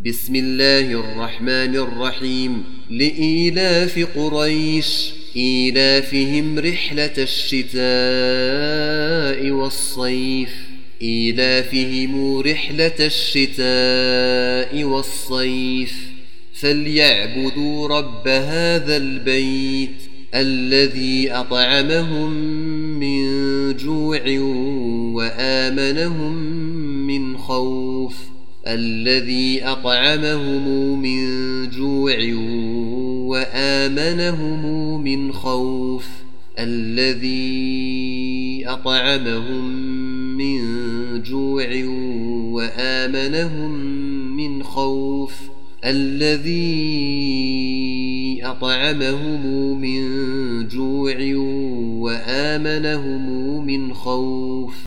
بسم الله الرحمن الرحيم. لإيلاف قريش إيلافهم رحلة الشتاء والصيف إيلافهم رحلة الشتاء والصيف فليعبدوا رب هذا البيت الذي أطعمهم من جوع وآمنهم من خوف الذي أطعمهم من جوع وآمنهم من خوف الذي أطعمهم من جوع وآمنهم من خوف الذي أطعمهم من جوع وآمنهم من خوف.